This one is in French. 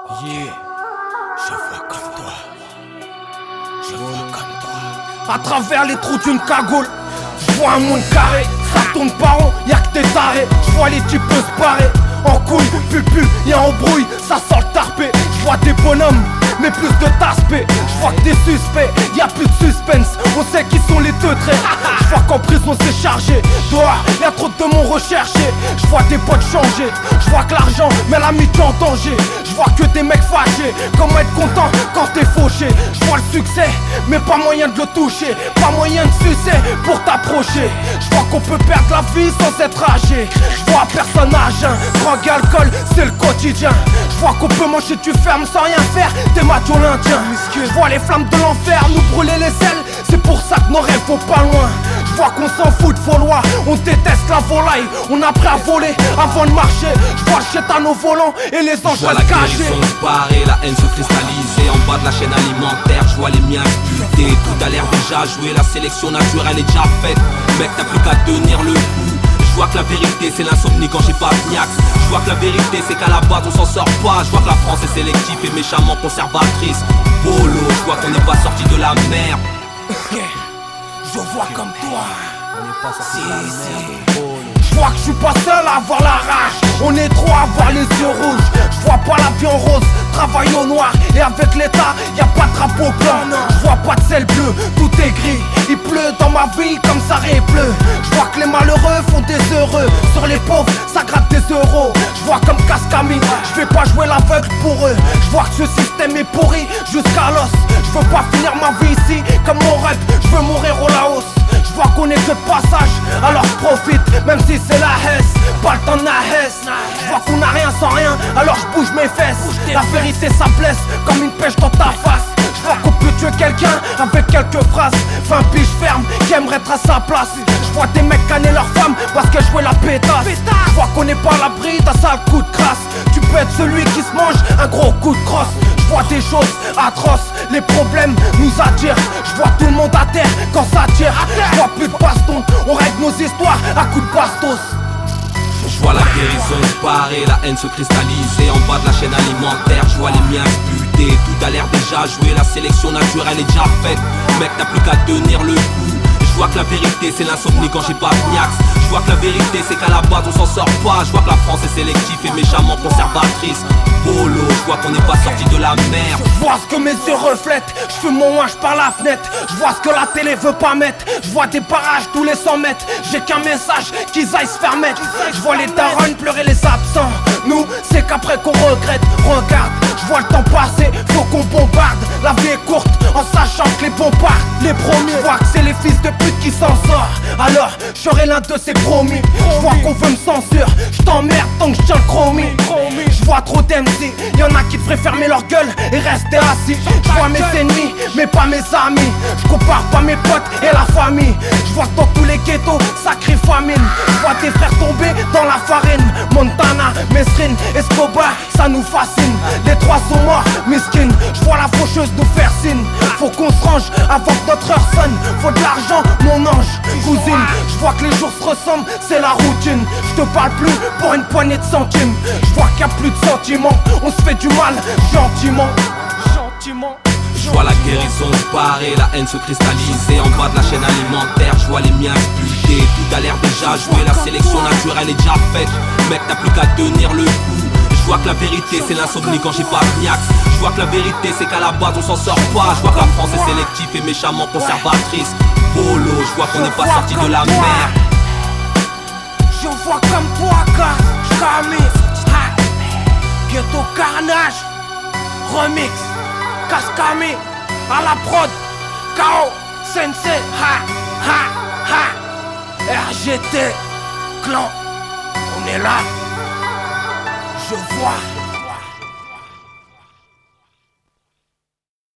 Yeah, je vois comme toi. Je vois comme toi. À travers les trous d'une cagoule, je vois un monde carré. Ça tourne par rond, y'a que des tarés. Je vois les types se barrer. En couille, pupu, y'a embrouille, ça sent le tarpé. Je vois des bonhommes, mais plus de taspé. Je vois que des suspects, y'a plus de suspense. On sait qui sont les teutrés. Je vois qu'en prison c'est chargé. Dehors, y'a trop de démons recherchés. Je vois des potes changer. Je vois que l'argent met l'amitié en danger. Je vois que des mecs fâchés. Comment être content quand t'es fauché. Je vois le succès, mais pas moyen de le toucher. Pas moyen de sucer pour t'approcher. Je vois qu'on peut perdre la vie sans être âgé. Je vois personne à jeun. Drogue et alcool, c'est le quotidien. Je vois qu'on peut manger du ferme sans rien faire. Des matos l'Indien. Je vois les flammes de l'enfer nous brûler les ailes. C'est pour ça que nos rêves vont pas loin. Je vois qu'on s'en fout de vos lois. On déteste la volaille. On a appris à voler avant de marcher. Je vois le chétan au volant et les anges restent cachés. Je vois la guérison se barrer, la haine se cristalliser en bas de la chaîne alimentaire. Je vois les miens expliquer. Tout a l'air déjà joué, la sélection naturelle est déjà faite. Mec, t'as plus qu'à tenir le coup. Je vois que la vérité c'est l'insomnie quand j'ai pas Pniax. Je vois que la vérité c'est qu'à la base on s'en sort pas. Je vois que la France est sélective et méchamment conservatrice. Polo, je vois qu'on n'est pas sorti de la merde. Ok, je vois comme toi. On n'est pas sorti de la merde. Je vois que je suis pas seul à avoir la rage. On est trop à avoir les yeux rouges. Je vois pas la vie en rose, travail au noir. Et avec l'état, y'a pas de drapeau blanc. Je vois pas de ciel bleu, tout est gris. Il pleut dans ma ville comme ça pleut. Je vois que les malheureux font des heureux. Sur les pauvres, ça gratte des euros. Je vois comme Cascami, je vais pas jouer l'aveugle pour eux. Je vois que ce système est pourri jusqu'à l'os. Je veux pas finir ma vie ici comme mon rêve. Je veux mourir au Laos. Je vois qu'on est que de passage, alors je profite, même si c'est la hesse, pas le temps de la hesse. Je vois qu'on a rien sans rien, alors je bouge mes fesses. La vérité ça blesse, comme une pêche dans ta face. Je vois qu'on peut tuer quelqu'un avec quelques phrases. 20 piges fermes qui aimeraient être à sa place. Je vois des mecs canner leurs femmes parce qu'elles jouaient la pétasse. Je vois qu'on n'est pas à l'abri d'un sale coup de crasse. Tu peux être celui qui se mange un gros coup de crosse. Je vois des choses atroces, les problèmes nous attirent. Je vois tout le monde à terre quand ça tire. Je vois plus de baston, on règle nos histoires à coups de bastos. Je vois la guérison se barrer, la haine se cristalliser en bas de la chaîne alimentaire. Je vois les miens expliquer, tout a l'air déjà joué, la sélection naturelle est déjà faite. Mec, t'as plus qu'à tenir le coup. Je vois que la vérité c'est l'insomnie quand j'ai pas Pniax. Je vois que la vérité c'est qu'à la base on s'en sort pas. Je vois que la France est sélective et méchamment conservatrice. Polo, je vois qu'on n'est pas sorti de la merde. Je vois ce que mes yeux reflètent. Je fume mon ouinge par la fenêtre. Je vois ce que la télé veut pas mettre. Je vois des barrages tous les 100 mètres. J'ai qu'un message, qu'ils aillent se faire mettre. Je vois les darons pleurer les absents. Nous, c'est qu'après qu'on regrette. Regarde, je vois le temps passer, faut qu'on bombarde. La vie est courte, en sachant que les bons partent. Les premiers, je vois que c'est les fils de pute qui s'en sortent. Alors, je serai l'un de ces promis. Je vois qu'on veut me censurer. Je t'emmerde tant que je tiens le chromie. Je vois trop d'MC, y'en a qui devraient fermer leur gueule et rester assis. Je vois mes ennemis, mais pas mes amis. Je compare pas mes potes et la famille. Je vois que dans tous les ghettos, ça crie famine. Je vois tes frères tomber dans la farine. Montana, Mesrine, Escobar, ça nous fascine. Les trois sont morts, miskin. Je vois la faucheuse nous faire signe. Faut qu'on se range avant que notre heure sonne. Faut de l'argent, mon ange, cousine. Je vois que les jours se ressemblent, c'est la routine. Je te parle plus pour une poignée de centimes. Je vois qu'il y a plus de sentiments. On se fait du mal, gentiment. Gentiment. Je vois la guérison se barrer, la haine se cristalliser en bas de la chaîne alimentaire. Je vois les miens expliquer, tout a l'air déjà joué, la sélection naturelle est déjà faite. Mec, t'as plus qu'à tenir le coup. Je vois que la vérité c'est l'insomnie quand j'ai pas Pniax. Je vois que la vérité c'est qu'à la base on s'en sort pas. Je vois que la France est sélective et méchamment conservatrice. Polo, je vois qu'on n'est pas sorti de la merde. Je vois comme toi, Cascami. Ghetto Carnage, remix, Cascami, à la prod, K.O. Sensei, RGT, clan, on est là, je vois.